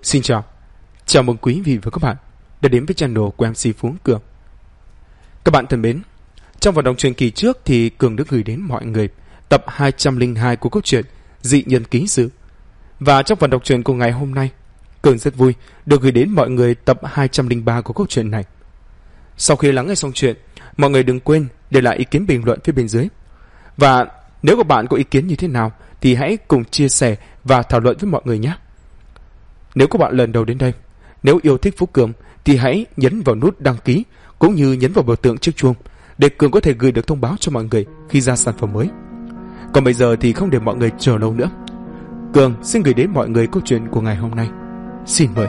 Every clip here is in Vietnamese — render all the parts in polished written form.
Xin chào mừng quý vị và các bạn đã đến với channel của MC Phú Cường. Các bạn thân mến, trong vận động truyền kỳ trước thì Cường đã gửi đến mọi người tập 202 của câu chuyện Dị Nhân Ký Sự. Và trong vận động truyền của ngày hôm nay, Cường rất vui được gửi đến mọi người tập 203 của câu chuyện này. Sau khi lắng nghe xong chuyện, mọi người đừng quên để lại ý kiến bình luận phía bên dưới. Và nếu các bạn có ý kiến như thế nào thì hãy cùng chia sẻ và thảo luận với mọi người nhé. Nếu các bạn lần đầu đến đây, nếu yêu thích Phú Cường thì hãy nhấn vào nút đăng ký cũng như nhấn vào biểu tượng chiếc chuông để Cường có thể gửi được thông báo cho mọi người khi ra sản phẩm mới. Còn bây giờ thì không để mọi người chờ lâu nữa, Cường xin gửi đến mọi người câu chuyện của ngày hôm nay. Xin mời.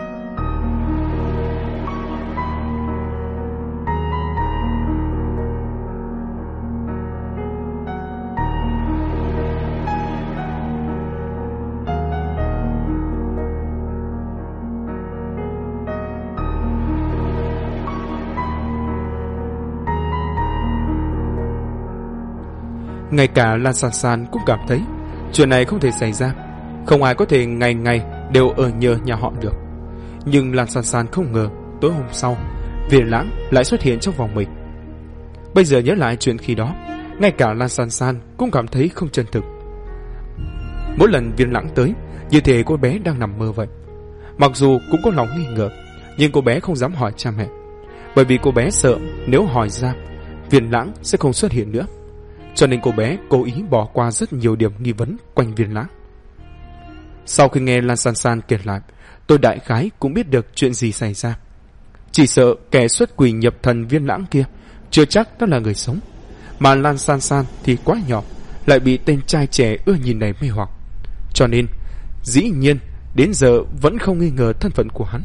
Ngay cả Lan San San cũng cảm thấy chuyện này không thể xảy ra. Không ai có thể ngày ngày đều ở nhờ nhà họ được. Nhưng Lan San San không ngờ tối hôm sau Viên Lãng lại xuất hiện trong vòng mình. Bây giờ nhớ lại chuyện khi đó, ngay cả Lan San San cũng cảm thấy không chân thực. Mỗi lần Viên Lãng tới, như thể cô bé đang nằm mơ vậy. Mặc dù cũng có lòng nghi ngờ, nhưng cô bé không dám hỏi cha mẹ, bởi vì cô bé sợ nếu hỏi ra, Viên Lãng sẽ không xuất hiện nữa. Cho nên cô bé cố ý bỏ qua rất nhiều điểm nghi vấn quanh Viên Lãng. Sau khi nghe Lan San San kể lại, tôi đại khái cũng biết được chuyện gì xảy ra. Chỉ sợ kẻ xuất quỷ nhập thần Viên Lãng kia chưa chắc đó là người sống, mà Lan San San thì quá nhỏ, lại bị tên trai trẻ ưa nhìn này mê hoặc. Cho nên dĩ nhiên đến giờ vẫn không nghi ngờ thân phận của hắn.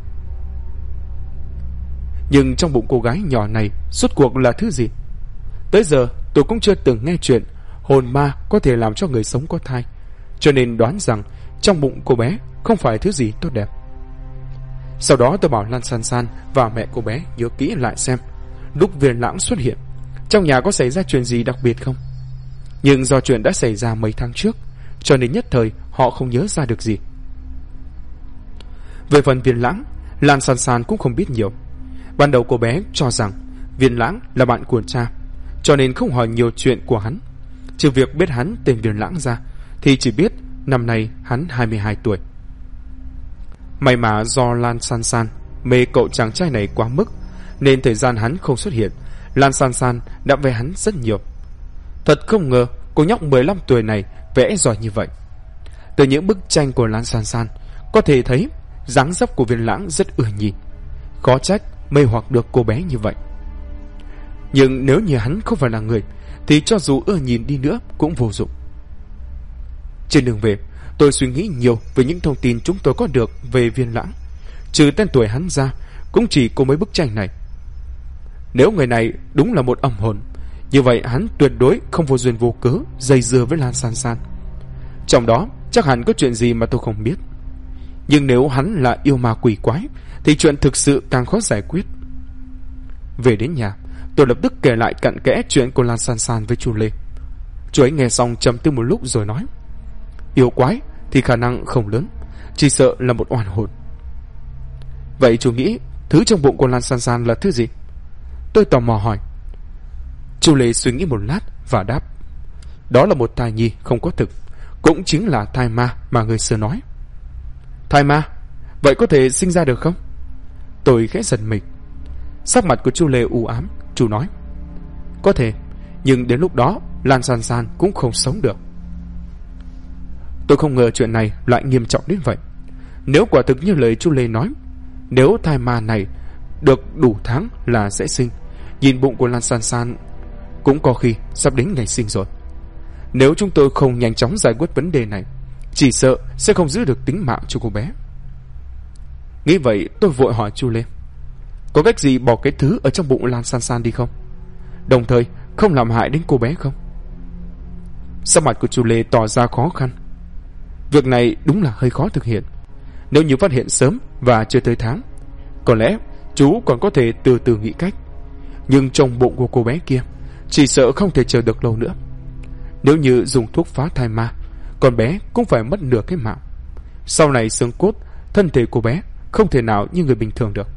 Nhưng trong bụng cô gái nhỏ này rốt cuộc là thứ gì? Tới giờ tôi cũng chưa từng nghe chuyện hồn ma có thể làm cho người sống có thai, cho nên đoán rằng trong bụng cô bé không phải thứ gì tốt đẹp. Sau đó tôi bảo Lan San San và mẹ cô bé nhớ kỹ lại xem lúc Viên Lãng xuất hiện, trong nhà có xảy ra chuyện gì đặc biệt không. Nhưng do chuyện đã xảy ra mấy tháng trước, cho nên nhất thời họ không nhớ ra được gì. Về phần Viên Lãng, Lan San San cũng không biết nhiều. Ban đầu cô bé cho rằng Viên Lãng là bạn của cha, cho nên không hỏi nhiều chuyện của hắn. Trừ việc biết hắn tên Viên Lãng ra, thì chỉ biết năm nay hắn 22 tuổi. May mà do Lan San San mê cậu chàng trai này quá mức, nên thời gian hắn không xuất hiện, Lan San San đã vẽ hắn rất nhiều. Thật không ngờ cô nhóc 15 tuổi này vẽ giỏi như vậy. Từ những bức tranh của Lan San San có thể thấy dáng dấp của Viên Lãng rất ưa nhìn, khó trách mê hoặc được cô bé như vậy. Nhưng nếu như hắn không phải là người thì cho dù ưa nhìn đi nữa cũng vô dụng. Trên đường về, tôi suy nghĩ nhiều về những thông tin chúng tôi có được về Viên Lãng. Trừ tên tuổi hắn ra, cũng chỉ có mấy bức tranh này. Nếu người này đúng là một âm hồn, như vậy hắn tuyệt đối không vô duyên vô cớ dây dưa với Lan San San. Trong đó chắc hẳn có chuyện gì mà tôi không biết. Nhưng nếu hắn là yêu ma quỷ quái thì chuyện thực sự càng khó giải quyết. Về đến nhà, tôi lập tức kể lại cặn kẽ chuyện của Lan San San với chú Lê. Chú ấy nghe xong trầm tư một lúc rồi nói: yêu quái thì khả năng không lớn, chỉ sợ là một oan hồn. Vậy chú nghĩ thứ trong bụng của Lan San San là thứ gì? Tôi tò mò hỏi. Chú Lê suy nghĩ một lát và đáp: đó là một thai nhi không có thực, cũng chính là thai ma mà người xưa nói. Thai ma? Vậy có thể sinh ra được không? Tôi khẽ giật mình. Sắc mặt của chú Lê u ám. Chú nói: có thể, nhưng đến lúc đó Lan San San cũng không sống được. Tôi không ngờ chuyện này lại nghiêm trọng đến vậy. Nếu quả thực như lời chú Lê nói, nếu thai ma này được đủ tháng là sẽ sinh, nhìn bụng của Lan San San cũng có khi sắp đến ngày sinh rồi. Nếu chúng tôi không nhanh chóng giải quyết vấn đề này, chỉ sợ sẽ không giữ được tính mạng cho cô bé. Nghĩ vậy tôi vội hỏi chú Lê: có cách gì bỏ cái thứ ở trong bụng Lan San San đi không? Đồng thời không làm hại đến cô bé không? Sắc mặt của chú Lê tỏ ra khó khăn. Việc này đúng là hơi khó thực hiện. Nếu như phát hiện sớm và chưa tới tháng, có lẽ chú còn có thể từ từ nghĩ cách. Nhưng trong bụng của cô bé kia chỉ sợ không thể chờ được lâu nữa. Nếu như dùng thuốc phá thai ma, con bé cũng phải mất nửa cái mạng. Sau này xương cốt thân thể cô bé không thể nào như người bình thường được.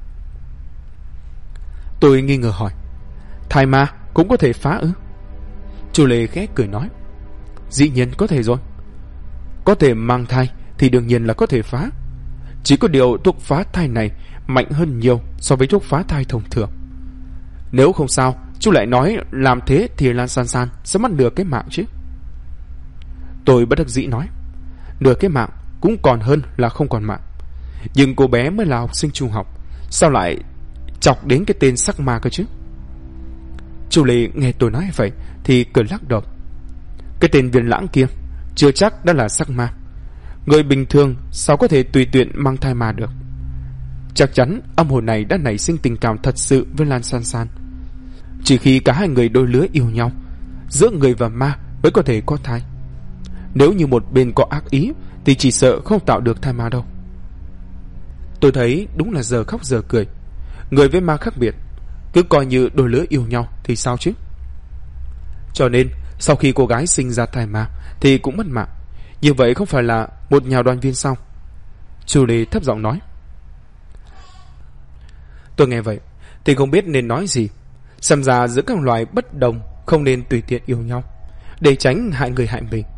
Tôi nghi ngờ hỏi, thai ma cũng có thể phá ư? Chu Lê khẽ cười nói, dĩ nhiên có thể rồi. Có thể mang thai thì đương nhiên là có thể phá. Chỉ có điều thuốc phá thai này mạnh hơn nhiều so với thuốc phá thai thông thường. Nếu không sao chú lại nói làm thế thì Lan San San sẽ mất nửa cái mạng chứ. Tôi bất đắc dĩ nói, nửa cái mạng cũng còn hơn là không còn mạng. Nhưng cô bé mới là học sinh trung học, sao lại chọc đến cái tên sắc ma cơ chứ? Chu Lê nghe tôi nói vậy thì cười lắc đầu. Cái tên Viên Lãng kia chưa chắc đã là sắc ma. Người bình thường sao có thể tùy tiện mang thai ma được? Chắc chắn âm hồn này đã nảy sinh tình cảm thật sự với Lan San San. Chỉ khi cả hai người đôi lứa yêu nhau, giữa người và ma mới có thể có thai. Nếu như một bên có ác ý thì chỉ sợ không tạo được thai ma đâu. Tôi thấy đúng là giờ khóc giờ cười. Người với ma khác biệt, cứ coi như đôi lứa yêu nhau thì sao chứ? Cho nên sau khi cô gái sinh ra thai ma thì cũng mất mạng. Như vậy không phải là một nhà đoàn viên sao? Chu Lê thấp giọng nói. Tôi nghe vậy thì không biết nên nói gì. Xem ra giữa các loài bất đồng không nên tùy tiện yêu nhau, để tránh hại người hại mình.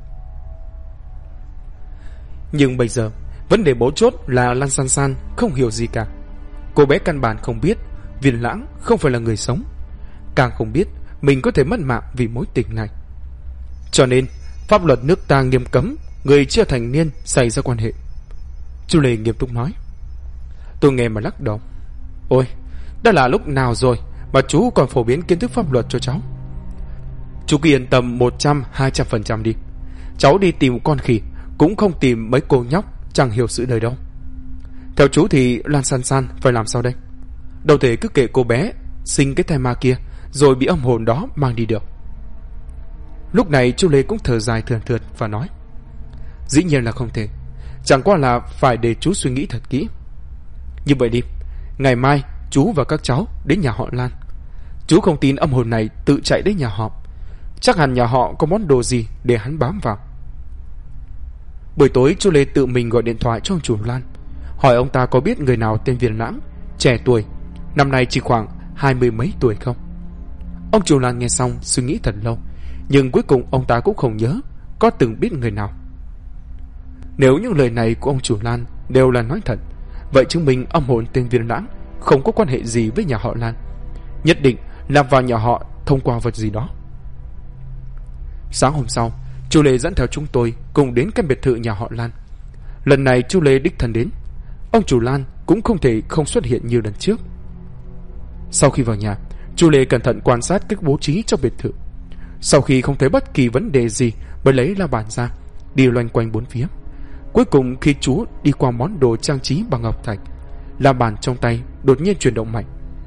Nhưng bây giờ vấn đề mấu chốt là Lan San San không hiểu gì cả. Cô bé căn bản không biết Viên Lãng không phải là người sống, càng không biết mình có thể mất mạng vì mối tình này. Cho nên pháp luật nước ta nghiêm cấm người chưa thành niên xảy ra quan hệ. Chu Lê nghiêm túc nói. Tôi nghe mà lắc đầu. Ôi, đã là lúc nào rồi mà chú còn phổ biến kiến thức pháp luật cho cháu? Chú cứ yên tâm 100-200% đi. Cháu đi tìm con khỉ cũng không tìm mấy cô nhóc chẳng hiểu sự đời đâu. Theo chú thì Lan San San phải làm sao đây? Đâu thể cứ kệ cô bé sinh cái thai ma kia rồi bị âm hồn đó mang đi được. Lúc này Chu Lê cũng thở dài thườn thượt và nói, dĩ nhiên là không thể. Chẳng qua là phải để chú suy nghĩ thật kỹ. Như vậy đi, ngày mai chú và các cháu đến nhà họ Lan. Chú không tin âm hồn này tự chạy đến nhà họ. Chắc hẳn nhà họ có món đồ gì để hắn bám vào. Buổi tối Chu Lê tự mình gọi điện thoại cho ông chủ Lan, hỏi ông ta có biết người nào tên Viên Lãng, trẻ tuổi, năm nay chỉ khoảng 20 mấy tuổi không. Ông chủ Lan nghe xong suy nghĩ thật lâu, nhưng cuối cùng ông ta cũng không nhớ có từng biết người nào. Nếu những lời này của ông chủ Lan đều là nói thật, vậy chứng minh âm hồn tên Viên Lãng không có quan hệ gì với nhà họ Lan, nhất định là vào nhà họ thông qua vật gì đó. Sáng hôm sau, Chu Lê dẫn theo chúng tôi cùng đến căn biệt thự nhà họ Lan. Lần này Chu Lê đích thân đến, ông chủ Lan cũng không thể không xuất hiện như lần trước. Sau khi vào nhà, Chu Lê cẩn thận quan sát cách bố trí trong biệt thự. Sau khi không thấy bất kỳ vấn đề gì mới lấy la bàn ra, đi loanh quanh bốn phía. Cuối cùng khi chú đi qua món đồ trang trí bằng ngọc thạch, la bàn trong tay đột nhiên chuyển động mạnh.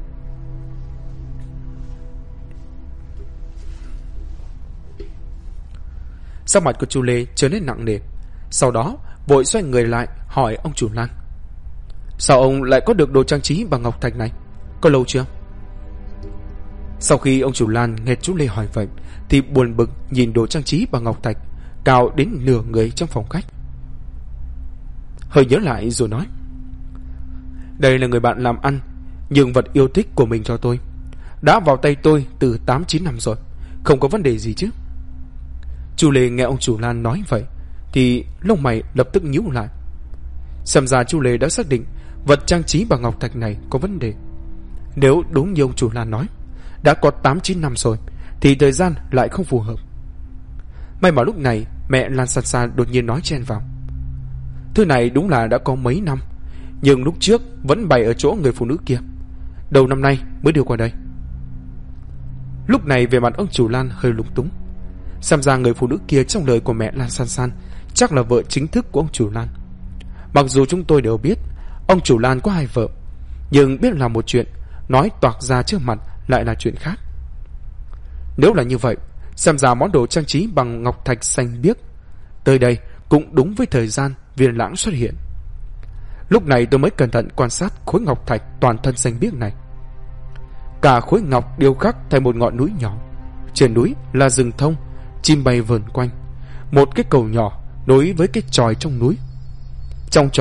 Sắc mặt của Chu Lê trở nên nặng nề. Sau đó vội xoay người lại hỏi ông chủ Lan, sao ông lại có được đồ trang trí bằng ngọc thạch này? Có lâu chưa? Sau khi ông chủ Lan nghe Chu Lê hỏi vậy thì buồn bực nhìn đồ trang trí bằng ngọc thạch cao đến nửa người trong phòng khách. Hơi nhớ lại rồi nói, đây là người bạn làm ăn nhường vật yêu thích của mình cho tôi, đã vào tay tôi từ 8-9 năm rồi, không có vấn đề gì chứ. Chu Lê nghe ông chủ Lan nói vậy thì lông mày lập tức nhíu lại. Xem ra Chu Lê đã xác định vật trang trí bằng ngọc thạch này có vấn đề. Nếu đúng như ông chủ Lan nói, đã có 8-9 năm rồi thì thời gian lại không phù hợp. May mà lúc này mẹ Lan San San đột nhiên nói chen vào, thứ này đúng là đã có mấy năm, nhưng lúc trước vẫn bày ở chỗ người phụ nữ kia, đầu năm nay mới đưa qua đây. Lúc này về mặt ông chủ Lan hơi lúng túng. Xem ra người phụ nữ kia trong lời của mẹ Lan San San chắc là vợ chính thức của ông chủ Lan. Mặc dù chúng tôi đều biết ông chủ Lan có 2 vợ, nhưng biết là một chuyện, nói toạc ra trước mặt lại là chuyện khác. Nếu là như vậy, xem ra món đồ trang trí bằng ngọc thạch xanh biếc tới đây cũng đúng với thời gian Viên Lãng xuất hiện. Lúc này tôi mới cẩn thận quan sát khối ngọc thạch toàn thân xanh biếc này. Cả khối ngọc điêu khắc thành một ngọn núi nhỏ. Trên núi là rừng thông, chim bay vờn quanh, một cái cầu nhỏ nối với cái chòi trong núi. Trong chòi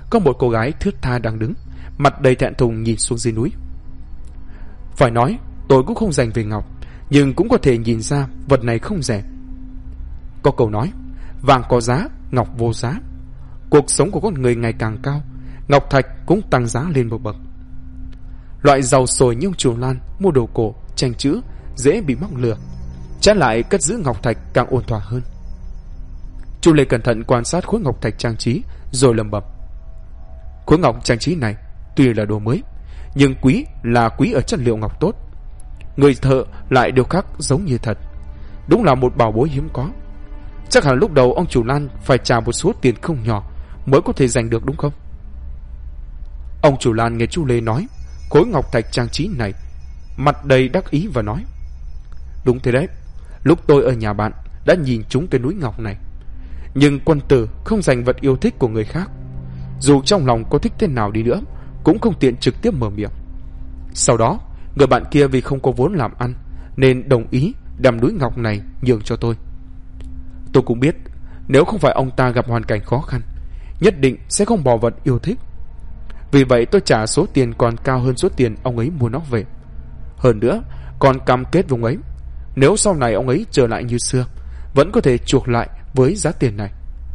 có một cô gái thướt tha đang đứng, mặt đầy thẹn thùng nhìn xuống dưới núi. Phải nói, tôi cũng không dành về ngọc, nhưng cũng có thể nhìn ra vật này không rẻ. Có câu nói, vàng có giá, ngọc vô giá. Cuộc sống của con người ngày càng cao, ngọc thạch cũng tăng giá lên một bậc. Loại giàu sồi như ông Chùa Lan mua đồ cổ, tranh chữ dễ bị mắc lừa, trái lại cất giữ ngọc thạch càng ổn thỏa hơn. Chu Lê cẩn thận quan sát khối ngọc thạch trang trí rồi lẩm bẩm: khối ngọc trang trí này tuy là đồ mới, nhưng quý là quý ở chất liệu ngọc tốt. Người thợ lại điêu khắc giống như thật, đúng là một bảo bối hiếm có. Chắc hẳn lúc đầu ông chủ Lan phải trả một số tiền không nhỏ mới có thể giành được, đúng không? Ông chủ Lan nghe Chu Lê nói khối ngọc thạch trang trí này, mặt đầy đắc ý và nói: đúng thế đấy, lúc tôi ở nhà bạn đã nhìn trúng cái núi ngọc này. Nhưng quân tử không giành vật yêu thích của người khác, dù trong lòng có thích thế nào đi nữa cũng không tiện trực tiếp mở miệng. Sau đó người bạn kia vì không có vốn làm ăn nên đồng ý đem núi ngọc này nhường cho tôi. Tôi cũng biết nếu không phải ông ta gặp hoàn cảnh khó khăn, nhất định sẽ không bỏ vật yêu thích. Vì vậy tôi trả số tiền còn cao hơn số tiền ông ấy mua nó về. Hơn nữa còn cam kết với ông ấy, nếu sau này ông ấy trở lại như xưa, vẫn có thể chuộc lại với giá tiền này.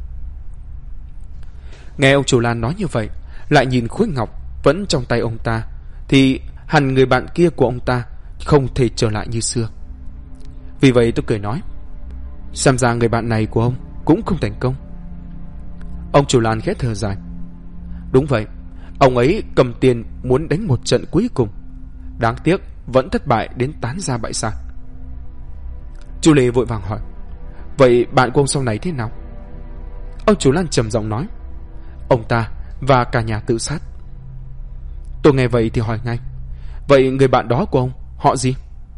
Nghe ông chủ Lan nói như vậy, lại nhìn khối ngọc vẫn trong tay ông ta, thì hẳn người bạn kia của ông ta không thể trở lại như xưa. Vì vậy tôi cười nói: xem ra người bạn này của ông cũng không thành công. Ông chủ Lan khẽ thở dài: đúng vậy, ông ấy cầm tiền muốn đánh một trận cuối cùng, đáng tiếc vẫn thất bại đến tán ra bại sản. Chu Lê vội vàng hỏi: vậy bạn của ông sau này thế nào? Ông chủ Lan trầm giọng nói: ông ta và cả nhà tự sát. Tôi nghe vậy thì hỏi ngay: vậy người bạn đó của ông họ gì?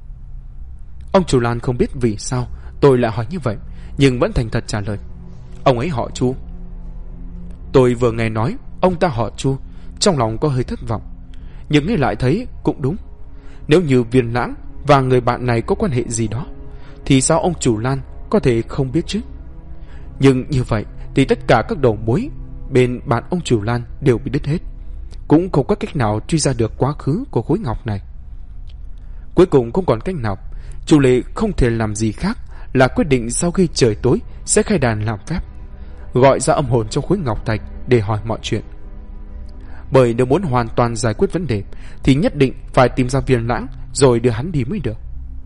Ông chủ Lan không biết vì sao tôi lại hỏi như vậy, nhưng vẫn thành thật trả lời: ông ấy họ Chu. Tôi vừa nghe nói ông ta họ Chu, trong lòng có hơi thất vọng, nhưng nghĩ lại thấy cũng đúng. Nếu như Viên Lãng và người bạn này có quan hệ gì đó, thì sao ông chủ Lan có thể không biết chứ? Nhưng như vậy thì tất cả các đầu mối bên bạn ông chủ Lan đều bị đứt hết, cũng không có cách nào truy ra được quá khứ của khối ngọc này. Cuối cùng không còn cách nào, Chu Lê không thể làm gì khác là quyết định sau khi trời tối sẽ khai đàn làm phép, gọi ra âm hồn trong khối ngọc thạch để hỏi mọi chuyện. Bởi nếu muốn hoàn toàn giải quyết vấn đề thì nhất định phải tìm ra Viên Lãng rồi đưa hắn đi mới được.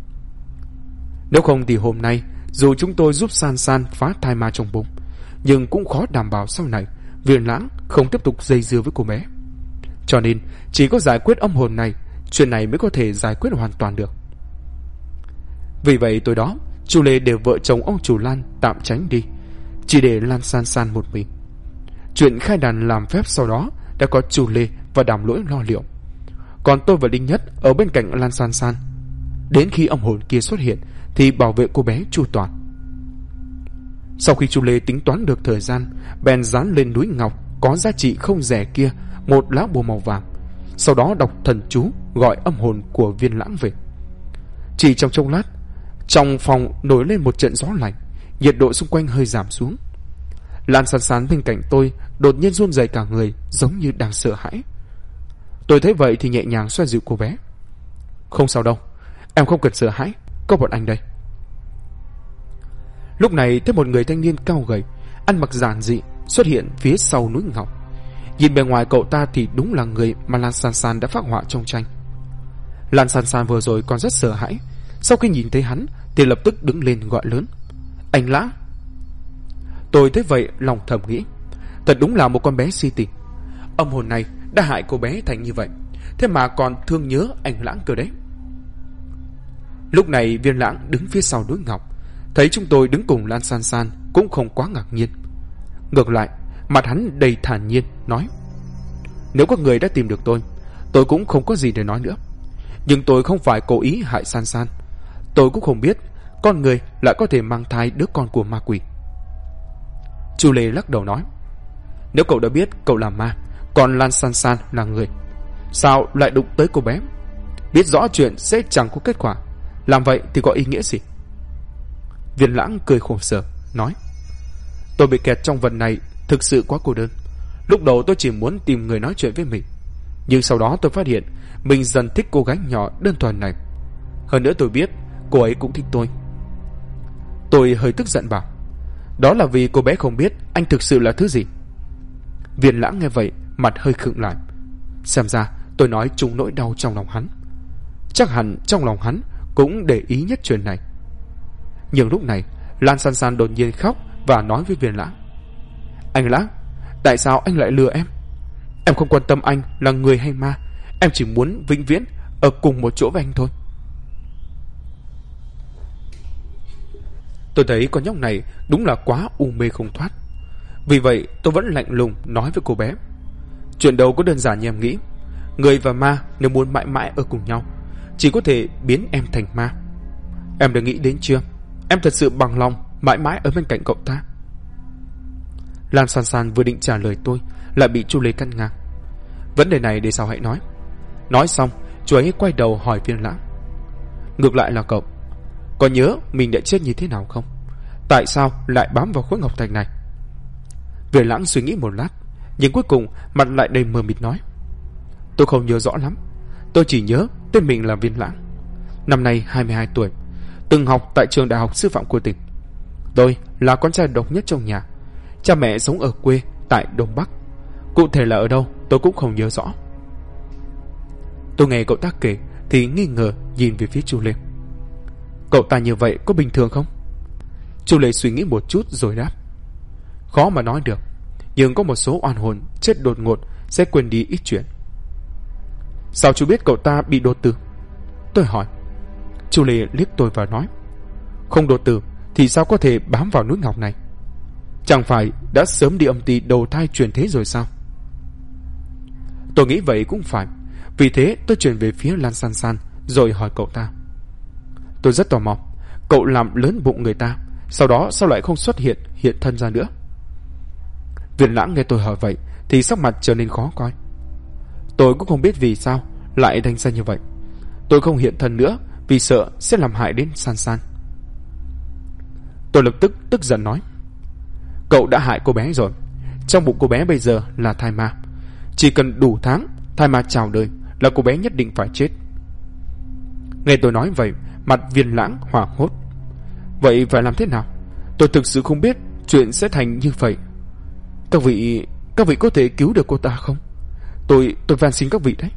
Nếu không thì hôm nay dù chúng tôi giúp San San phá thai ma trong bụng, nhưng cũng khó đảm bảo sau này Viên Lãng không tiếp tục dây dưa với cô bé. Cho nên chỉ có giải quyết âm hồn này, chuyện này mới có thể giải quyết hoàn toàn được. Vì vậy tối đó Chu Lê để vợ chồng ông chủ Lan tạm tránh đi, chỉ để Lan San San một mình. Chuyện khai đàn làm phép sau đó đã có Chu Lê và Đàm Lỗi lo liệu, còn tôi và Đinh Nhất ở bên cạnh Lan San San. Đến khi âm hồn kia xuất hiện thì bảo vệ cô bé chu toàn. Sau khi Chu Lê tính toán được thời gian, bèn dán lên núi ngọc có giá trị không rẻ kia một lá bùa màu vàng, sau đó đọc thần chú gọi âm hồn của Viên Lãng về. Chỉ trong chốc lát, trong phòng nổi lên một trận gió lạnh, nhiệt độ xung quanh hơi giảm xuống. Lan San San bên cạnh tôi đột nhiên run rẩy cả người, giống như đang sợ hãi. Tôi thấy vậy thì nhẹ nhàng xoa dịu cô bé: không sao đâu, em không cần sợ hãi, có bọn anh đây. Lúc này thấy một người thanh niên cao gầy, ăn mặc giản dị xuất hiện phía sau núi ngọc. Nhìn bề ngoài cậu ta thì đúng là người mà Lan San San đã phác họa trong tranh. Lan San San vừa rồi còn rất sợ hãi, sau khi nhìn thấy hắn thì lập tức đứng lên gọi lớn: anh Lãng! Tôi thấy vậy lòng thầm nghĩ, thật đúng là một con bé si tình. Âm hồn này đã hại cô bé thành như vậy, thế mà còn thương nhớ anh Lãng cơ đấy. Lúc này Viên Lãng đứng phía sau núi ngọc, thấy chúng tôi đứng cùng Lan San San cũng không quá ngạc nhiên. Ngược lại, mặt hắn đầy thản nhiên nói: nếu các người đã tìm được tôi cũng không có gì để nói nữa. Nhưng tôi không phải cố ý hại San San. Tôi cũng không biết con người lại có thể mang thai đứa con của ma quỷ. Chu Lê lắc đầu nói: nếu cậu đã biết cậu là ma, còn Lan San San là người, sao lại đụng tới cô bé? Biết rõ chuyện sẽ chẳng có kết quả, làm vậy thì có ý nghĩa gì? Viên Lãng cười khổ sở nói: tôi bị kẹt trong vật này thực sự quá cô đơn. Lúc đầu tôi chỉ muốn tìm người nói chuyện với mình, nhưng sau đó tôi phát hiện mình dần thích cô gái nhỏ đơn thuần này. Hơn nữa tôi biết cô ấy cũng thích tôi. Tôi hơi tức giận bảo, đó là vì cô bé không biết anh thực sự là thứ gì. Viên Lãng nghe vậy, mặt hơi khựng lại. Xem ra tôi nói trúng nỗi đau trong lòng hắn. Chắc hẳn trong lòng hắn cũng để ý nhất chuyện này. Nhưng lúc này Lan San San đột nhiên khóc và nói với Viên Lãng, anh Lãng, tại sao anh lại lừa em? Em không quan tâm anh là người hay ma, em chỉ muốn vĩnh viễn ở cùng một chỗ với anh thôi. Tôi thấy con nhóc này đúng là quá u mê không thoát. Vì vậy tôi vẫn lạnh lùng nói với cô bé, chuyện đâu có đơn giản như em nghĩ. Người và ma nếu muốn mãi mãi ở cùng nhau, chỉ có thể biến em thành ma. Em đã nghĩ đến chưa? Em thật sự bằng lòng mãi mãi ở bên cạnh cậu ta? Lan San San vừa định trả lời tôi, lại bị Chu Lê cắt ngang. Vấn đề này để sau hãy nói. Nói xong, chú ấy quay đầu hỏi Viên Lãng, ngược lại là cậu, có nhớ mình đã chết như thế nào không? Tại sao lại bám vào khối ngọc thạch này? Viên Lãng suy nghĩ một lát, nhưng cuối cùng mặt lại đầy mờ mịt nói, tôi không nhớ rõ lắm. Tôi chỉ nhớ tên mình là Viên Lãng, năm nay 22 tuổi, từng học tại trường đại học sư phạm của tỉnh. Tôi là con trai độc nhất trong nhà. Cha mẹ sống ở quê tại Đông Bắc, cụ thể là ở đâu tôi cũng không nhớ rõ. Tôi nghe cậu ta kể thì nghi ngờ nhìn về phía Chu Lê. Cậu ta như vậy có bình thường không? Chu Lê suy nghĩ một chút rồi đáp, khó mà nói được, nhưng có một số oan hồn chết đột ngột sẽ quên đi ít chuyện. Sao chú biết cậu ta bị đột tử? Tôi hỏi. Chu Lê liếc tôi và nói, không đột tử thì sao có thể bám vào núi ngọc này? Chẳng phải đã sớm đi âm ty đầu thai chuyển thế rồi sao? Tôi nghĩ vậy cũng phải. Vì thế tôi chuyển về phía Lan San San rồi hỏi cậu ta, tôi rất tò mò, cậu làm lớn bụng người ta, sau đó sao lại không xuất hiện thân ra nữa? Viên Lãng nghe tôi hỏi vậy thì sắc mặt trở nên khó coi. Tôi cũng không biết vì sao lại thành ra như vậy. Tôi không hiện thân nữa vì sợ sẽ làm hại đến San San. Tôi lập tức tức giận nói, cậu đã hại cô bé rồi. Trong bụng cô bé bây giờ là thai ma. Chỉ cần đủ tháng thai ma chào đời là cô bé nhất định phải chết. Nghe tôi nói vậy, mặt Viên Lãng hoảng hốt. Vậy phải làm thế nào? Tôi thực sự không biết chuyện sẽ thành như vậy. Các vị có thể cứu được cô ta không? Tôi van xin các vị đấy.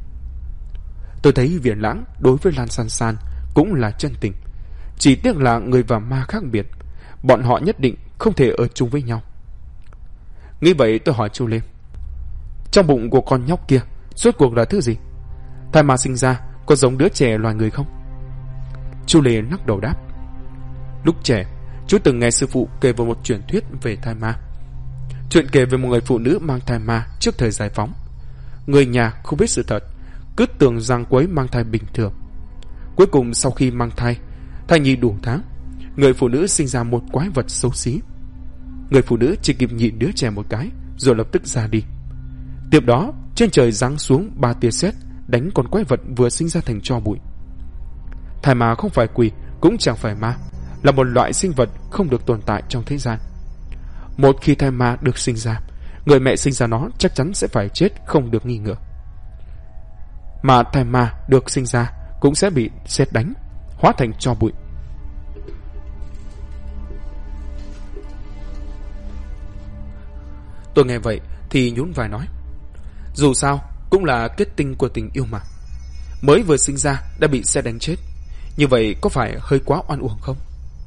Tôi thấy Viên Lãng đối với Lan San San cũng là chân tình. Chỉ tiếc là người và ma khác biệt, bọn họ nhất định không thể ở chung với nhau. Nghĩ vậy tôi hỏi Chu Lê, trong bụng của con nhóc kia rốt cuộc là thứ gì? Thai ma sinh ra có giống đứa trẻ loài người không? Chu Lê lắc đầu đáp, lúc trẻ chú từng nghe sư phụ kể về một truyền thuyết về thai ma. Chuyện kể về một người phụ nữ mang thai ma trước thời giải phóng. Người nhà không biết sự thật, cứ tưởng rằng cô ấy mang thai bình thường. Cuối cùng sau khi mang thai, thai nhi đủ tháng, người phụ nữ sinh ra một quái vật xấu xí. Người phụ nữ chỉ kịp nhịn đứa trẻ một cái rồi lập tức ra đi. Tiếp đó trên trời giáng xuống 3 tia sét đánh con quái vật vừa sinh ra thành tro bụi. Thai ma không phải quỷ cũng chẳng phải ma, là một loại sinh vật không được tồn tại trong thế gian. Một khi thai ma được sinh ra, người mẹ sinh ra nó chắc chắn sẽ phải chết không được nghi ngờ. Mà thai ma được sinh ra cũng sẽ bị sét đánh, hóa thành tro bụi. Tôi nghe vậy thì nhún vai nói, dù sao cũng là kết tinh của tình yêu mà. Mới vừa sinh ra đã bị sét đánh chết, như vậy có phải hơi quá oan uổng không?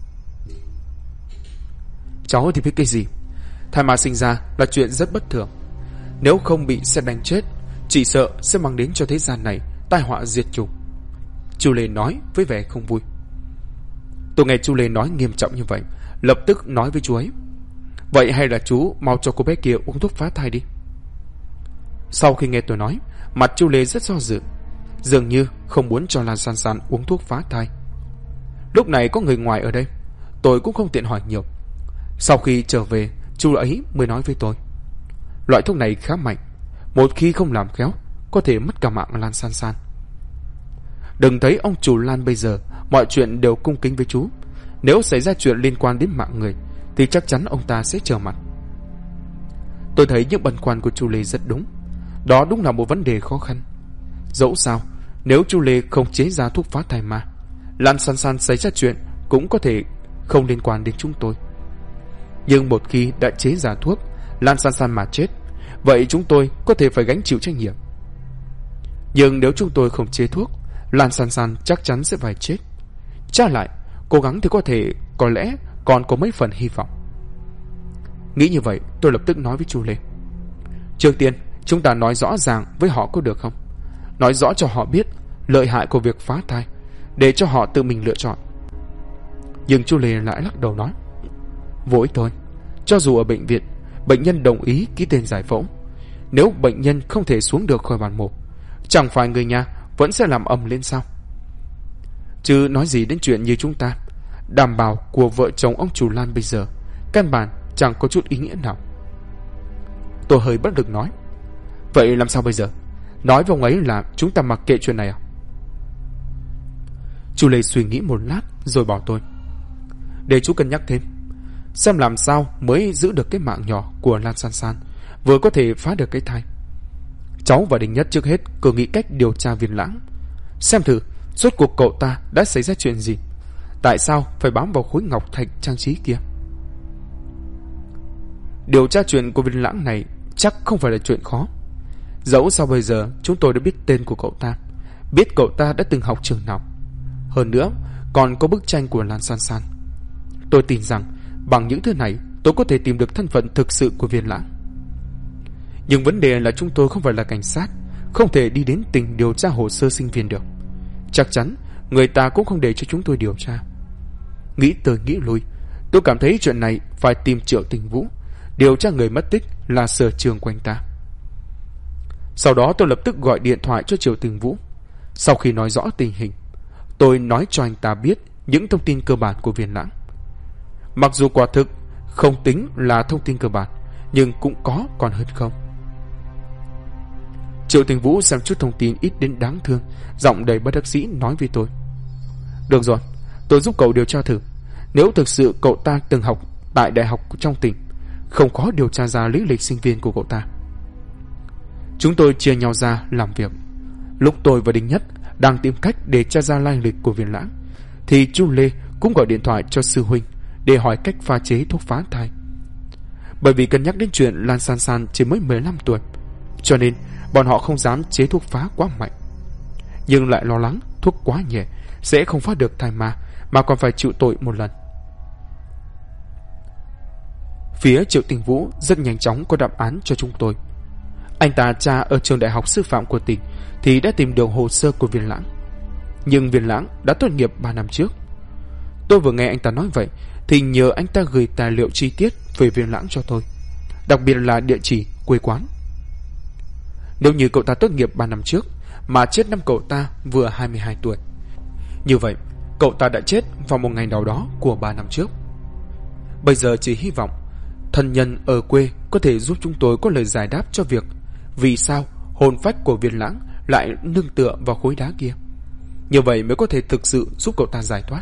Cháu thì biết cái gì? Thai ma sinh ra là chuyện rất bất thường. Nếu không bị sét đánh chết, chỉ sợ sẽ mang đến cho thế gian này tai họa diệt chủng. Chu Lê nói với vẻ không vui. Tôi nghe Chu Lê nói nghiêm trọng như vậy, lập tức nói với chú ấy, vậy hay là chú mau cho cô bé kia uống thuốc phá thai đi. Sau khi nghe tôi nói, mặt Chu Lê rất do dự, dường như không muốn cho Lan San San uống thuốc phá thai. Lúc này có người ngoài ở đây, tôi cũng không tiện hỏi nhiều. Sau khi trở về, chú ấy mới nói với tôi, loại thuốc này khá mạnh, một khi không làm khéo có thể mất cả mạng Lan San San. Đừng thấy ông chủ Lan bây giờ mọi chuyện đều cung kính với chú, nếu xảy ra chuyện liên quan đến mạng người thì chắc chắn ông ta sẽ trở mặt. Tôi thấy những băn khoăn của chú Lê rất đúng. Đó đúng là một vấn đề khó khăn. Dẫu sao, nếu chú Lê không chế ra thuốc phá thai ma, Lan San San xảy ra chuyện cũng có thể không liên quan đến chúng tôi. Nhưng một khi đã chế ra thuốc, Lan San San mà chết, vậy chúng tôi có thể phải gánh chịu trách nhiệm. Nhưng nếu chúng tôi không chế thuốc, Lan San San chắc chắn sẽ phải chết. Trả lại, cố gắng thì có lẽ còn có mấy phần hy vọng. Nghĩ như vậy, tôi lập tức nói với chú Lê: trước tiên, chúng ta nói rõ ràng với họ có được không? Nói rõ cho họ biết lợi hại của việc phá thai, để cho họ tự mình lựa chọn. Nhưng chú Lê lại lắc đầu nói: vô ích thôi. Cho dù ở bệnh viện, bệnh nhân đồng ý ký tên giải phẫu, nếu bệnh nhân không thể xuống được khỏi bàn mổ, chẳng phải người nhà vẫn sẽ làm ầm lên sao? Chứ nói gì đến chuyện như chúng ta, đảm bảo của vợ chồng ông chủ Lan bây giờ căn bản chẳng có chút ý nghĩa nào. Tôi hơi bất lực nói: vậy làm sao bây giờ? Nói với ông ấy là chúng ta mặc kệ chuyện này à? Chú Lê suy nghĩ một lát rồi bảo tôi: để chú cân nhắc thêm, xem làm sao mới giữ được cái mạng nhỏ của Lan San San, vừa có thể phá được cái thai. Cháu và Đình Nhất trước hết cứ nghĩ cách điều tra Viên Lãng, xem thử rốt cuộc cậu ta đã xảy ra chuyện gì, tại sao phải bám vào khối ngọc thạch trang trí kia. Điều tra chuyện của Viên Lãng này chắc không phải là chuyện khó. Dẫu sao bây giờ chúng tôi đã biết tên của cậu ta, biết cậu ta đã từng học trường nào. Hơn nữa còn có bức tranh của Lan San San. Tôi tin rằng bằng những thứ này tôi có thể tìm được thân phận thực sự của Viên Lãng. Nhưng vấn đề là chúng tôi không phải là cảnh sát, không thể đi đến tỉnh điều tra hồ sơ sinh viên được. Chắc chắn người ta cũng không để cho chúng tôi điều tra. Nghĩ tới nghĩ lui, tôi cảm thấy chuyện này phải tìm Triệu Tình Vũ, điều tra người mất tích là sở trường của anh ta. Sau đó tôi lập tức gọi điện thoại cho Triệu Tình Vũ. Sau khi nói rõ tình hình, tôi nói cho anh ta biết những thông tin cơ bản của Viên Lãng. Mặc dù quả thực không tính là thông tin cơ bản, nhưng cũng có còn hơn không. Triệu Tình Vũ xem chút thông tin ít đến đáng thương, giọng đầy bất đắc dĩ nói với tôi: được rồi, tôi giúp cậu điều tra thử. Nếu thực sự cậu ta từng học tại đại học trong tỉnh, không khó điều tra ra lý lịch sinh viên của cậu ta. Chúng tôi chia nhau ra làm việc. Lúc tôi và Đinh Nhất đang tìm cách để tra ra lai lịch của Viên Lãng, thì chú Lê cũng gọi điện thoại cho sư huynh để hỏi cách pha chế thuốc phá thai. Bởi vì cân nhắc đến chuyện Lan San San chỉ mới 15 tuổi, cho nên bọn họ không dám chế thuốc phá quá mạnh, nhưng lại lo lắng thuốc quá nhẹ sẽ không phá được thai ma, mà còn phải chịu tội một lần. Phía Triệu Tình Vũ rất nhanh chóng có đáp án cho chúng tôi. Anh ta tra ở trường đại học sư phạm của tỉnh thì đã tìm được hồ sơ của Viên Lãng. Nhưng Viên Lãng đã tốt nghiệp 3 năm trước. Tôi vừa nghe anh ta nói vậy thì nhờ anh ta gửi tài liệu chi tiết về Viên Lãng cho tôi, đặc biệt là địa chỉ, quê quán. Nếu như cậu ta tốt nghiệp 3 năm trước mà chết năm cậu ta vừa 22 tuổi, như vậy cậu ta đã chết vào một ngày nào đó của 3 năm trước. Bây giờ chỉ hy vọng thân nhân ở quê có thể giúp chúng tôi có lời giải đáp cho việc vì sao hồn phách của Viên Lãng lại nương tựa vào khối đá kia. Như vậy mới có thể thực sự giúp cậu ta giải thoát.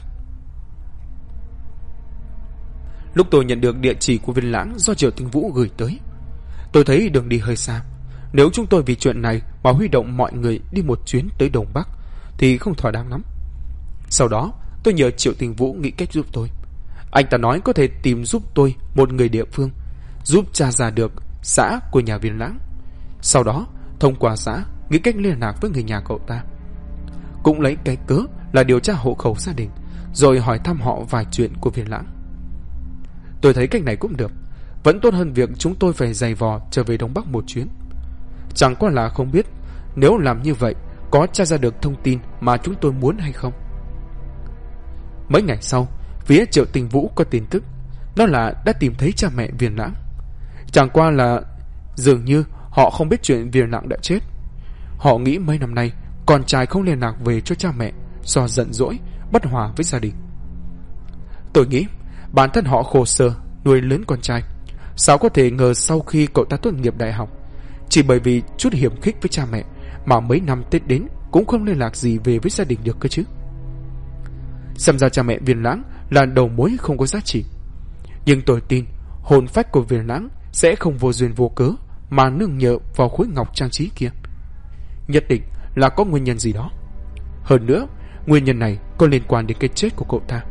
Lúc tôi nhận được địa chỉ của Viên Lãng do Triệu Tình Vũ gửi tới, tôi thấy đường đi hơi xa. Nếu chúng tôi vì chuyện này mà huy động mọi người đi một chuyến tới Đông Bắc thì không thỏa đáng lắm. Sau đó tôi nhờ Triệu Tình Vũ nghĩ cách giúp tôi. Anh ta nói có thể tìm giúp tôi một người địa phương, giúp tra ra được xã của nhà Viên Lãng. Sau đó thông qua xã nghĩ cách liên lạc với người nhà cậu ta, cũng lấy cái cớ là điều tra hộ khẩu gia đình, rồi hỏi thăm họ vài chuyện của Viên Lãng. Tôi thấy cách này cũng được, vẫn tốt hơn việc chúng tôi phải giày vò trở về Đông Bắc một chuyến. Chẳng qua là không biết nếu làm như vậy có tra ra được thông tin mà chúng tôi muốn hay không. Mấy ngày sau, phía Triệu Tình Vũ có tin tức, đó là đã tìm thấy cha mẹ Viên Lãng. Chẳng qua là dường như họ không biết chuyện Viên Lãng đã chết. Họ nghĩ mấy năm nay con trai không liên lạc về cho cha mẹ do giận dỗi, bất hòa với gia đình. Tôi nghĩ bản thân họ khổ sở nuôi lớn con trai, sao có thể ngờ sau khi cậu ta tốt nghiệp đại học, chỉ bởi vì chút hiểm khích với cha mẹ mà mấy năm Tết đến cũng không liên lạc gì về với gia đình được cơ chứ. Xem ra cha mẹ Viên Lãng là đầu mối không có giá trị. Nhưng tôi tin hồn phách của Viên Lãng sẽ không vô duyên vô cớ mà nương nhờ vào khối ngọc trang trí kia. Nhất định là có nguyên nhân gì đó. Hơn nữa, nguyên nhân này có liên quan đến cái chết của cậu ta.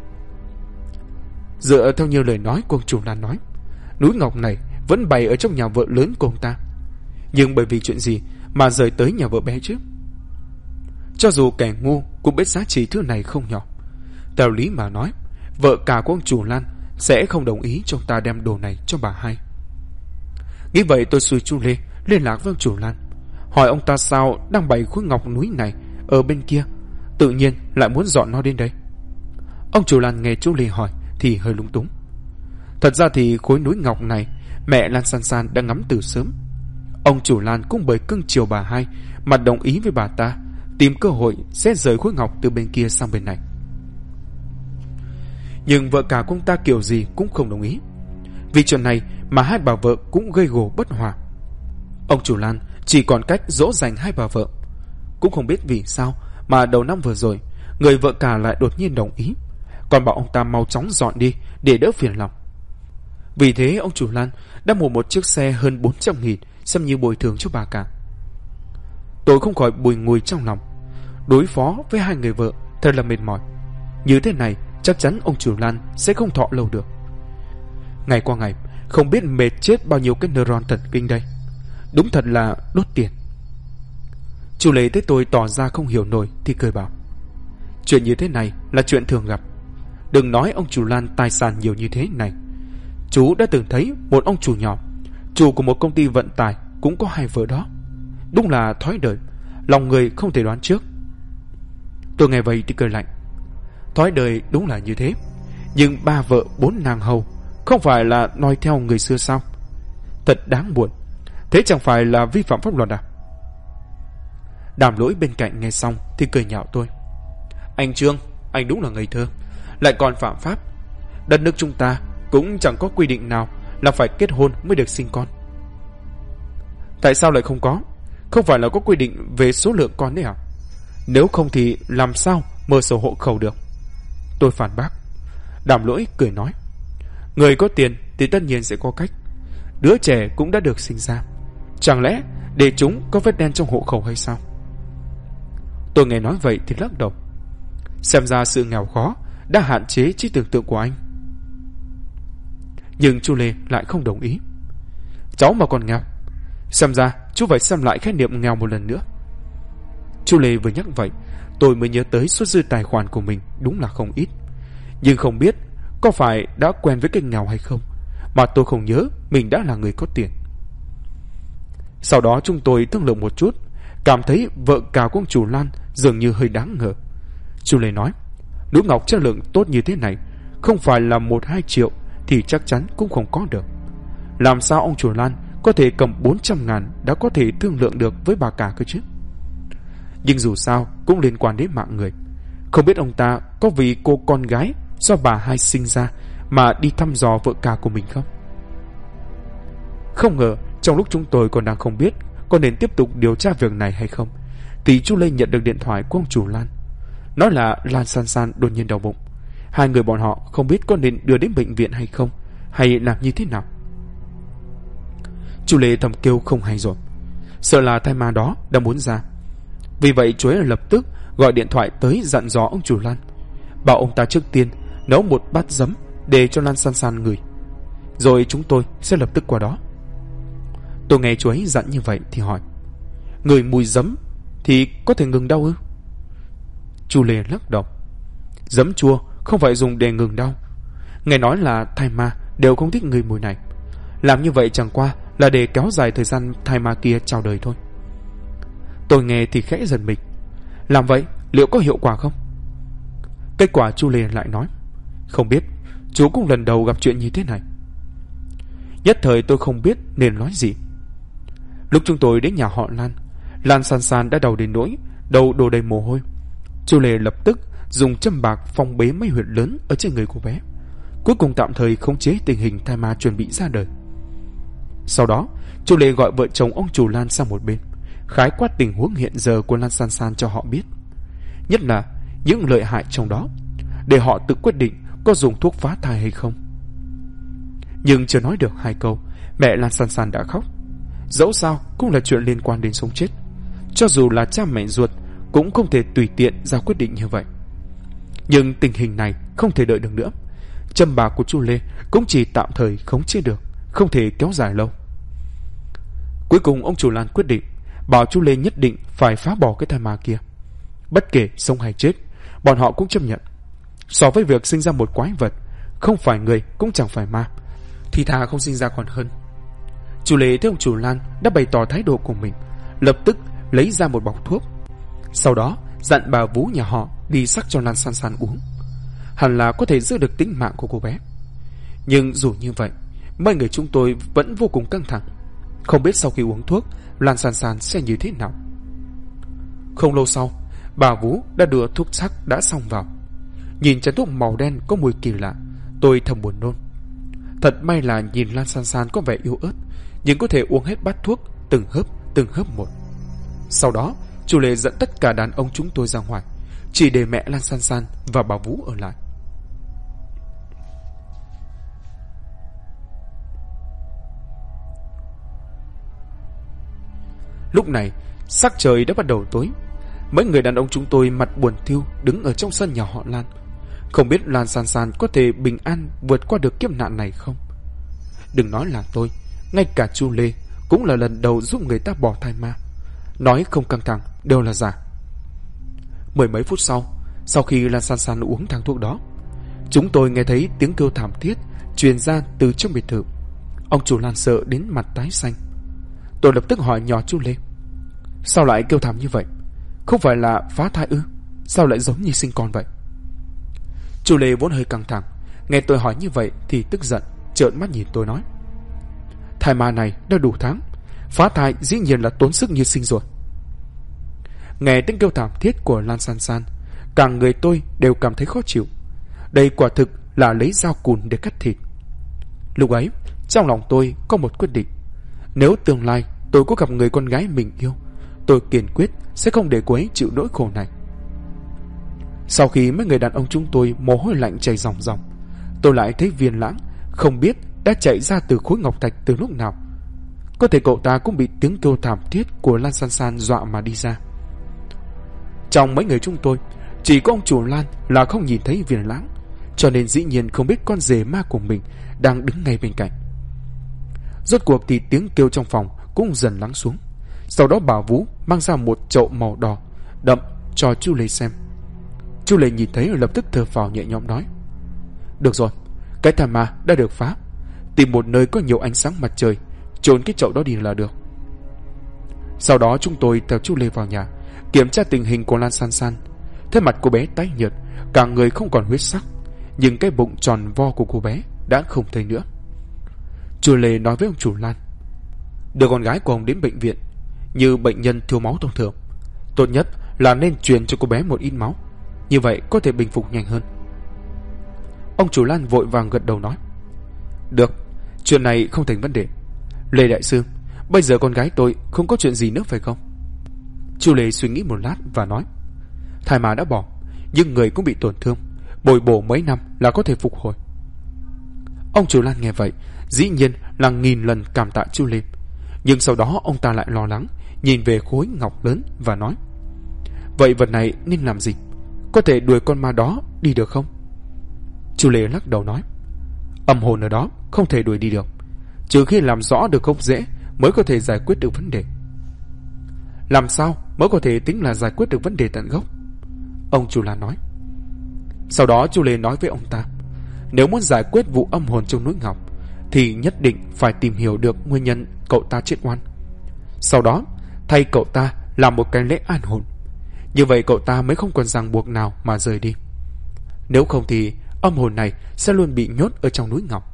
Dựa theo như lời nói của ông chủ Lan nói, núi ngọc này vẫn bày ở trong nhà vợ lớn của ông ta. Nhưng bởi vì chuyện gì mà rời tới nhà vợ bé chứ? Cho dù kẻ ngu cũng biết giá trị thứ này không nhỏ. Theo lý mà nói, vợ cả của ông chủ Lan sẽ không đồng ý cho ông ta đem đồ này cho bà hai. Nghĩ vậy tôi xui Chu Lê liên lạc với ông chủ Lan, hỏi ông ta sao đang bày khối ngọc núi này ở bên kia, tự nhiên lại muốn dọn nó đến đây. Ông chủ Lan nghe Chu Lê hỏi thì hơi lúng túng. Thật ra thì khối núi ngọc này mẹ Lan San San đã ngắm từ sớm. Ông chủ Lan cũng bởi cưng chiều bà hai mà đồng ý với bà ta tìm cơ hội sẽ rời khối ngọc từ bên kia sang bên này. Nhưng vợ cả của ông ta kiểu gì cũng không đồng ý. Vì chuyện này mà hai bà vợ cũng gây gổ bất hòa. Ông chủ Lan chỉ còn cách dỗ dành hai bà vợ. Cũng không biết vì sao mà đầu năm vừa rồi người vợ cả lại đột nhiên đồng ý, còn bảo ông ta mau chóng dọn đi để đỡ phiền lòng. Vì thế ông chủ Lan đã mua một chiếc xe hơn 400.000 xem như bồi thường cho bà cả. Tôi không khỏi bùi ngùi trong lòng. Đối phó với hai người vợ thật là mệt mỏi. Như thế này chắc chắn ông chủ Lan sẽ không thọ lâu được. Ngày qua ngày không biết mệt chết bao nhiêu cái neuron thần kinh đây. Đúng thật là đốt tiền. Chú Lê thấy tôi tỏ ra không hiểu nổi thì cười bảo, chuyện như thế này là chuyện thường gặp. Đừng nói ông chủ Lan tài sản nhiều như thế này, chú đã từng thấy một ông chủ nhỏ, chủ của một công ty vận tải, cũng có hai vợ đó. Đúng là thói đời, lòng người không thể đoán trước. Tôi nghe vậy thì cười lạnh. Thói đời đúng là như thế, nhưng 3 vợ 4 nàng hầu không phải là noi theo người xưa sao? Thật đáng buồn. Thế chẳng phải là vi phạm pháp luật à? Đàm Lỗi bên cạnh nghe xong thì cười nhạo tôi. Anh Trương, anh đúng là ngây thơ, lại còn phạm pháp. Đất nước chúng ta cũng chẳng có quy định nào là phải kết hôn mới được sinh con. Tại sao lại không có? Không phải là có quy định về số lượng con đấy à? Nếu không thì làm sao mở sổ hộ khẩu được? Tôi phản bác. Đàm Lỗi cười nói, người có tiền thì tất nhiên sẽ có cách. Đứa trẻ cũng đã được sinh ra, chẳng lẽ để chúng có vết đen trong hộ khẩu hay sao? Tôi nghe nói vậy thì lắc đầu. Xem ra sự nghèo khó đã hạn chế trí tưởng tượng của anh. Nhưng chú Lê lại không đồng ý. Cháu mà còn nghèo, xem ra chú phải xem lại khái niệm nghèo một lần nữa. Chú Lê vừa nhắc vậy, tôi mới nhớ tới số dư tài khoản của mình đúng là không ít. Nhưng không biết có phải đã quen với cái nghèo hay không mà tôi không nhớ mình đã là người có tiền. Sau đó chúng tôi thương lượng một chút, cảm thấy vợ cả của ông chủ Lan dường như hơi đáng ngờ. Chú Lê nói, núi ngọc chất lượng tốt như thế này không phải là 1-2 triệu thì chắc chắn cũng không có được. Làm sao ông chủ Lan có thể cầm 400.000 đã có thể thương lượng được với bà cả cơ chứ? Nhưng dù sao cũng liên quan đến mạng người. Không biết ông ta có vì cô con gái do bà hai sinh ra mà đi thăm dò vợ cả của mình không? Không ngờ trong lúc chúng tôi còn đang không biết có nên tiếp tục điều tra việc này hay không, thì chú Lê nhận được điện thoại của ông chủ Lan. Nói là Lan San San đột nhiên đau bụng. Hai người bọn họ không biết có nên đưa đến bệnh viện hay không, hay làm như thế nào. Chú Lê thầm kêu không hay rồi, sợ là thai ma đó đã muốn ra. Vì vậy chú ấy lập tức gọi điện thoại tới dặn dò ông chủ Lan, bảo ông ta trước tiên nấu một bát giấm để cho Lan San San ngửi, rồi chúng tôi sẽ lập tức qua đó. Tôi nghe chú ấy dặn như vậy thì hỏi, ngửi mùi giấm thì có thể ngừng đau ư? Chú Lê lắc đầu. Giấm chua không phải dùng để ngừng đau. Nghe nói là thai ma đều không thích ngửi mùi này. Làm như vậy chẳng qua là để kéo dài thời gian thai ma kia chào đời thôi. Tôi nghe thì khẽ giật mình. Làm vậy liệu có hiệu quả không? Kết quả chú Lê lại nói, không biết, chú cũng lần đầu gặp chuyện như thế này. Nhất thời tôi không biết nên nói gì. Lúc chúng tôi đến nhà họ Lan, Lan San San đã đau đến nỗi đầu đổ đầy mồ hôi. Chú Lê lập tức dùng châm bạc phong bế mấy huyệt lớn ở trên người của bé, cuối cùng tạm thời khống chế tình hình thai ma chuẩn bị ra đời. Sau đó chú Lê gọi vợ chồng ông chủ Lan sang một bên, khái quát tình huống hiện giờ của Lan San San cho họ biết, nhất là những lợi hại trong đó, để họ tự quyết định có dùng thuốc phá thai hay không. Nhưng chưa nói được 2 câu, Mẹ Lan San San đã khóc. Dẫu sao cũng là chuyện liên quan đến sống chết. Cho dù là cha mẹ ruột cũng không thể tùy tiện ra quyết định như vậy. Nhưng tình hình này không thể đợi được nữa. Châm bạc của chú Lê cũng chỉ tạm thời khống chế được, không thể kéo dài lâu. Cuối cùng ông chủ Lan quyết định bảo chú Lê nhất định phải phá bỏ cái thai ma kia. Bất kể sống hay chết, bọn họ cũng chấp nhận. So với việc sinh ra một quái vật không phải người cũng chẳng phải ma, thì thà không sinh ra còn hơn. Chú Lê thấy ông chủ Lan đã bày tỏ thái độ của mình, lập tức lấy ra một bọc thuốc. Sau đó dặn bà vú nhà họ đi sắc cho Lan San San uống, hẳn là có thể giữ được tính mạng của cô bé. Nhưng dù như vậy, mấy người chúng tôi vẫn vô cùng căng thẳng, không biết sau khi uống thuốc Lan San San sẽ như thế nào. Không lâu sau, bà vú đã đưa thuốc sắc đã xong vào. Nhìn chén thuốc màu đen có mùi kỳ lạ, tôi thầm buồn nôn. Thật may là nhìn Lan San San có vẻ yếu ớt, nhưng có thể uống hết bát thuốc từng hớp một. Sau đó chú Lê dẫn tất cả đàn ông chúng tôi ra ngoài, chỉ để mẹ Lan San San và bà vú ở lại. Lúc này sắc trời đã bắt đầu tối. Mấy người đàn ông chúng tôi mặt buồn thiu đứng ở trong sân nhà họ Lan, không biết Lan San San có thể bình an vượt qua được kiếp nạn này không. Đừng nói là tôi, ngay cả chú Lê cũng là lần đầu giúp người ta bỏ thai ma, nói không căng thẳng đều là giả. Mười mấy phút sau khi Lan San San uống thang thuốc đó, chúng tôi nghe thấy tiếng kêu thảm thiết truyền ra từ trong biệt thự. Ông chủ Lan sợ đến mặt tái xanh. Tôi lập tức hỏi nhỏ chú Lê: sao lại kêu thảm như vậy? Không phải là phá thai ư? Sao lại giống như sinh con vậy? Chú Lê vốn hơi căng thẳng, nghe tôi hỏi như vậy thì tức giận, trợn mắt nhìn tôi nói: thai ma này đã đủ tháng, phá thai dĩ nhiên là tốn sức như sinh rồi. Nghe tiếng kêu thảm thiết của Lan San San, cả người tôi đều cảm thấy khó chịu. Đây quả thực là lấy dao cùn để cắt thịt. Lúc ấy trong lòng tôi có một quyết định: nếu tương lai tôi có gặp người con gái mình yêu, tôi kiên quyết sẽ không để cô ấy chịu nỗi khổ này. Sau khi mấy người đàn ông chúng tôi mồ hôi lạnh chảy ròng ròng, tôi lại thấy Viên Lãng không biết đã chạy ra từ khối ngọc thạch từ lúc nào. Có thể cậu ta cũng bị tiếng kêu thảm thiết của Lan San San dọa mà đi ra. Trong mấy người chúng tôi, chỉ có ông chủ Lan là không nhìn thấy Viên Lãng, cho nên dĩ nhiên không biết con rể ma của mình đang đứng ngay bên cạnh. Rốt cuộc thì tiếng kêu trong phòng cũng dần lắng xuống. Sau đó bà vú mang ra một chậu màu đỏ đậm cho chú Lê xem. Chú Lê nhìn thấy lập tức thở phào nhẹ nhõm nói: được rồi, cái thai ma đã được phá. Tìm một nơi có nhiều ánh sáng mặt trời, trốn cái chậu đó đi là được. Sau đó chúng tôi theo chú Lê vào nhà, kiểm tra tình hình của Lan San San. Thế mặt cô bé tái nhợt, cả người không còn huyết sắc, nhưng cái bụng tròn vo của cô bé đã không thấy nữa. Chú Lê nói với ông chủ Lan: đưa con gái của ông đến bệnh viện như bệnh nhân thiếu máu thông thường. Tốt nhất là nên truyền cho cô bé một ít máu, như vậy có thể bình phục nhanh hơn. Ông chủ Lan vội vàng gật đầu nói: được, chuyện này không thành vấn đề. Lê đại sư, bây giờ con gái tôi không có chuyện gì nữa phải không? Chú Lê suy nghĩ một lát và nói: thai ma đã bỏ, nhưng người cũng bị tổn thương, bồi bổ mấy năm là có thể phục hồi. Ông chủ Lan nghe vậy dĩ nhiên là nghìn lần cảm tạ chú Lê, nhưng sau đó ông ta lại lo lắng nhìn về khối ngọc lớn và nói: vậy vật này nên làm gì? Có thể đuổi con ma đó đi được không? Chú Lê lắc đầu nói: âm hồn ở đó không thể đuổi đi được, trừ khi làm rõ được gốc rễ mới có thể giải quyết được vấn đề. Làm sao mới có thể tính là giải quyết được vấn đề tận gốc? Ông chủ Lan nói. Sau đó chú Lê nói với ông ta: nếu muốn giải quyết vụ âm hồn trong núi ngọc thì nhất định phải tìm hiểu được nguyên nhân cậu ta chết oan. Sau đó thay cậu ta làm một cái lễ an hồn, như vậy cậu ta mới không còn ràng buộc nào mà rời đi. Nếu không thì âm hồn này sẽ luôn bị nhốt ở trong núi ngọc.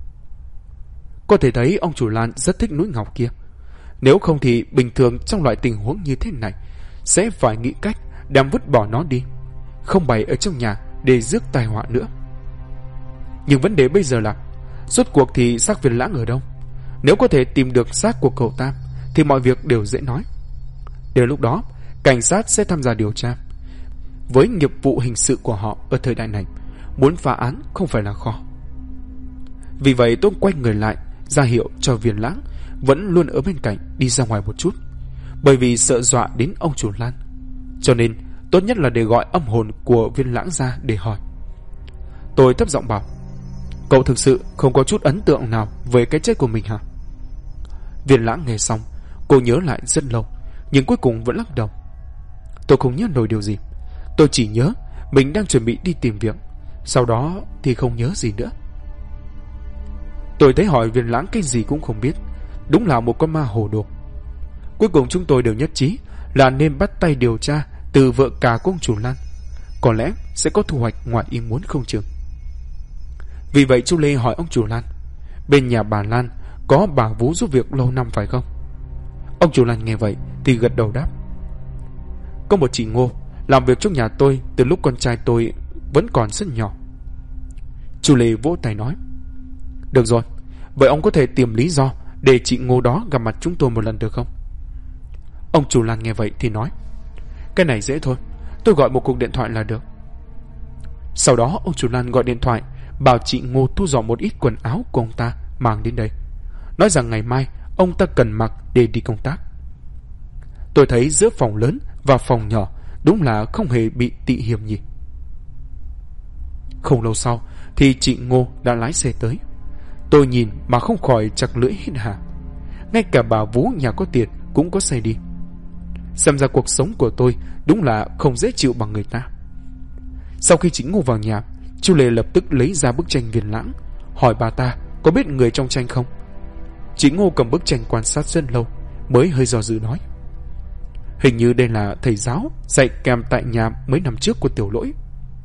Có thể thấy ông chủ Lan rất thích núi ngọc kia. Nếu không thì bình thường trong loại tình huống như thế này sẽ phải nghĩ cách đem vứt bỏ nó đi, không bày ở trong nhà để rước tai họa nữa. Nhưng vấn đề bây giờ là rốt cuộc thì xác Viên Lãng ở đâu? Nếu có thể tìm được xác của cậu ta thì mọi việc đều dễ nói. Đến lúc đó cảnh sát sẽ tham gia điều tra. Với nghiệp vụ hình sự của họ ở thời đại này, muốn phá án không phải là khó. Vì vậy tôi quay người lại ra hiệu cho Viên Lãng vẫn luôn ở bên cạnh đi ra ngoài một chút, bởi vì sợ dọa đến ông chủ Lan. Cho nên tốt nhất là để gọi âm hồn của Viên Lãng ra để hỏi. Tôi thấp giọng bảo: cậu thực sự không có chút ấn tượng nào về cái chết của mình hả? Viên Lãng nghe xong, cô nhớ lại rất lâu, nhưng cuối cùng vẫn lắc đầu. Tôi không nhớ nổi điều gì. Tôi chỉ nhớ mình đang chuẩn bị đi tìm việc, sau đó thì không nhớ gì nữa. Tôi thấy hỏi Viên Lãng cái gì cũng không biết, đúng là một con ma hồ đồ. Cuối cùng chúng tôi đều nhất trí là nên bắt tay điều tra từ vợ cả của ông chủ Lan, có lẽ sẽ có thu hoạch ngoài ý muốn không chừng. Vì vậy chú Lê hỏi ông chủ Lan: bên nhà bà Lan có bà Vú giúp việc lâu năm phải không? Ông chủ Lan nghe vậy thì gật đầu đáp: có một chị Ngô làm việc trong nhà tôi từ lúc con trai tôi vẫn còn rất nhỏ. Chú Lê vỗ tay nói: được rồi, vậy ông có thể tìm lý do để chị Ngô đó gặp mặt chúng tôi một lần được không? Ông chủ Lan nghe vậy thì nói: cái này dễ thôi, tôi gọi một cuộc điện thoại là được. Sau đó ông chủ Lan gọi điện thoại bảo chị Ngô thu dọn một ít quần áo của ông ta mang đến đây, nói rằng ngày mai ông ta cần mặc để đi công tác. Tôi thấy giữa phòng lớn và phòng nhỏ đúng là không hề bị tị hiểm nhỉ. Không lâu sau thì chị Ngô đã lái xe tới. Tôi nhìn mà không khỏi chặt lưỡi hít hà. Ngay cả bà Vú nhà có tiền cũng có xe đi. Xem ra cuộc sống của tôi đúng là không dễ chịu bằng người ta. Sau khi chị Ngô vào nhà, chú Lê lập tức lấy ra bức tranh Viên Lãng, hỏi bà ta có biết người trong tranh không. Chị Ngô cầm bức tranh quan sát rất lâu mới hơi do dự nói: hình như đây là thầy giáo dạy kèm tại nhà mấy năm trước của Tiểu Lỗi.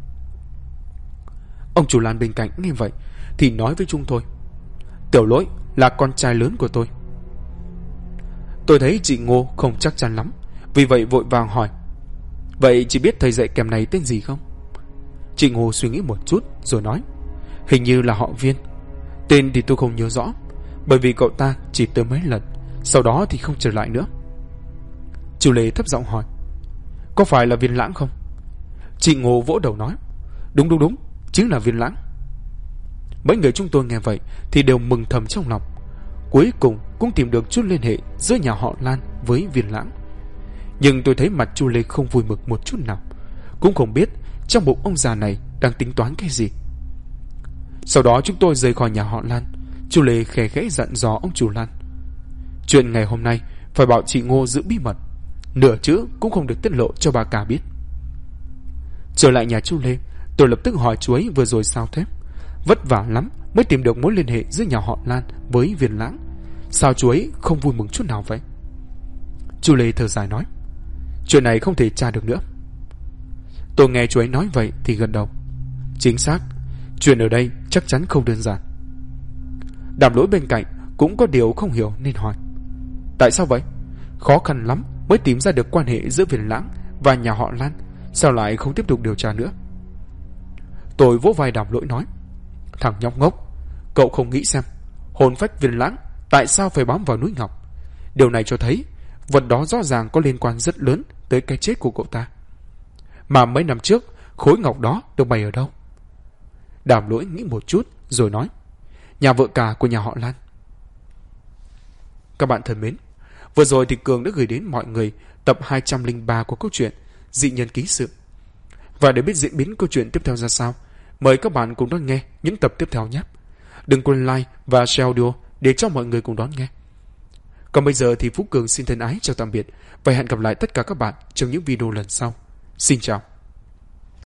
Ông chủ Lan bên cạnh nghe vậy thì nói với chúng tôi: Tiểu Lỗi là con trai lớn của tôi. Tôi thấy chị Ngô không chắc chắn lắm, vì vậy vội vàng hỏi: vậy chị biết thầy dạy kèm này tên gì không? Chị Ngô suy nghĩ một chút rồi nói: hình như là họ Viên. Tên thì tôi không nhớ rõ, bởi vì cậu ta chỉ tới mấy lần, sau đó thì không trở lại nữa. Chú Lê thấp giọng hỏi: có phải là Viên Lãng không? Chị Ngô vỗ đầu nói: đúng, chính là Viên Lãng. Mấy người chúng tôi nghe vậy thì đều mừng thầm trong lòng. Cuối cùng cũng tìm được chút liên hệ giữa nhà họ Lan với Viên Lãng. Nhưng tôi thấy mặt chú Lê không vui mực một chút nào, cũng không biết trong bụng ông già này đang tính toán cái gì. Sau đó chúng tôi rời khỏi nhà họ Lan. Chú Lê khẽ khẽ dặn dò ông chủ Lan: chuyện ngày hôm nay phải bảo chị Ngô giữ bí mật, nửa chữ cũng không được tiết lộ cho bà cả biết. Trở lại nhà chú Lê, tôi lập tức hỏi chú ấy vừa rồi sao thế. Vất vả lắm mới tìm được mối liên hệ giữa nhà họ Lan với Viên Lãng, sao chú ấy không vui mừng chút nào vậy? Chú Lê thở dài nói: chuyện này không thể tra được nữa. Tôi nghe chú ấy nói vậy thì gật đầu: chính xác, chuyện ở đây chắc chắn không đơn giản. Đàm Lỗi bên cạnh cũng có điều không hiểu nên hỏi: tại sao vậy? Khó khăn lắm mới tìm ra được quan hệ giữa Viên Lãng và nhà họ Lan, sao lại không tiếp tục điều tra nữa? Tôi vỗ vai Đàm Lỗi nói: thằng nhóc ngốc, cậu không nghĩ xem hồn phách Viên Lãng tại sao phải bám vào núi Ngọc? Điều này cho thấy vật đó rõ ràng có liên quan rất lớn tới cái chết của cậu ta. Mà mấy năm trước khối ngọc đó được bày ở đâu? Đàm Lỗi nghĩ một chút rồi nói: nhà vợ cả của nhà họ Lan. Các bạn thân mến, vừa rồi thì Cường đã gửi đến mọi người tập 203 của câu chuyện Dị Nhân Ký Sự. Và để biết diễn biến câu chuyện tiếp theo ra sao, mời các bạn cùng đón nghe những tập tiếp theo nhé. Đừng quên like và share audio để cho mọi người cùng đón nghe. Còn bây giờ thì Phú Cường xin thân ái chào tạm biệt và hẹn gặp lại tất cả các bạn trong những video lần sau. Xin chào.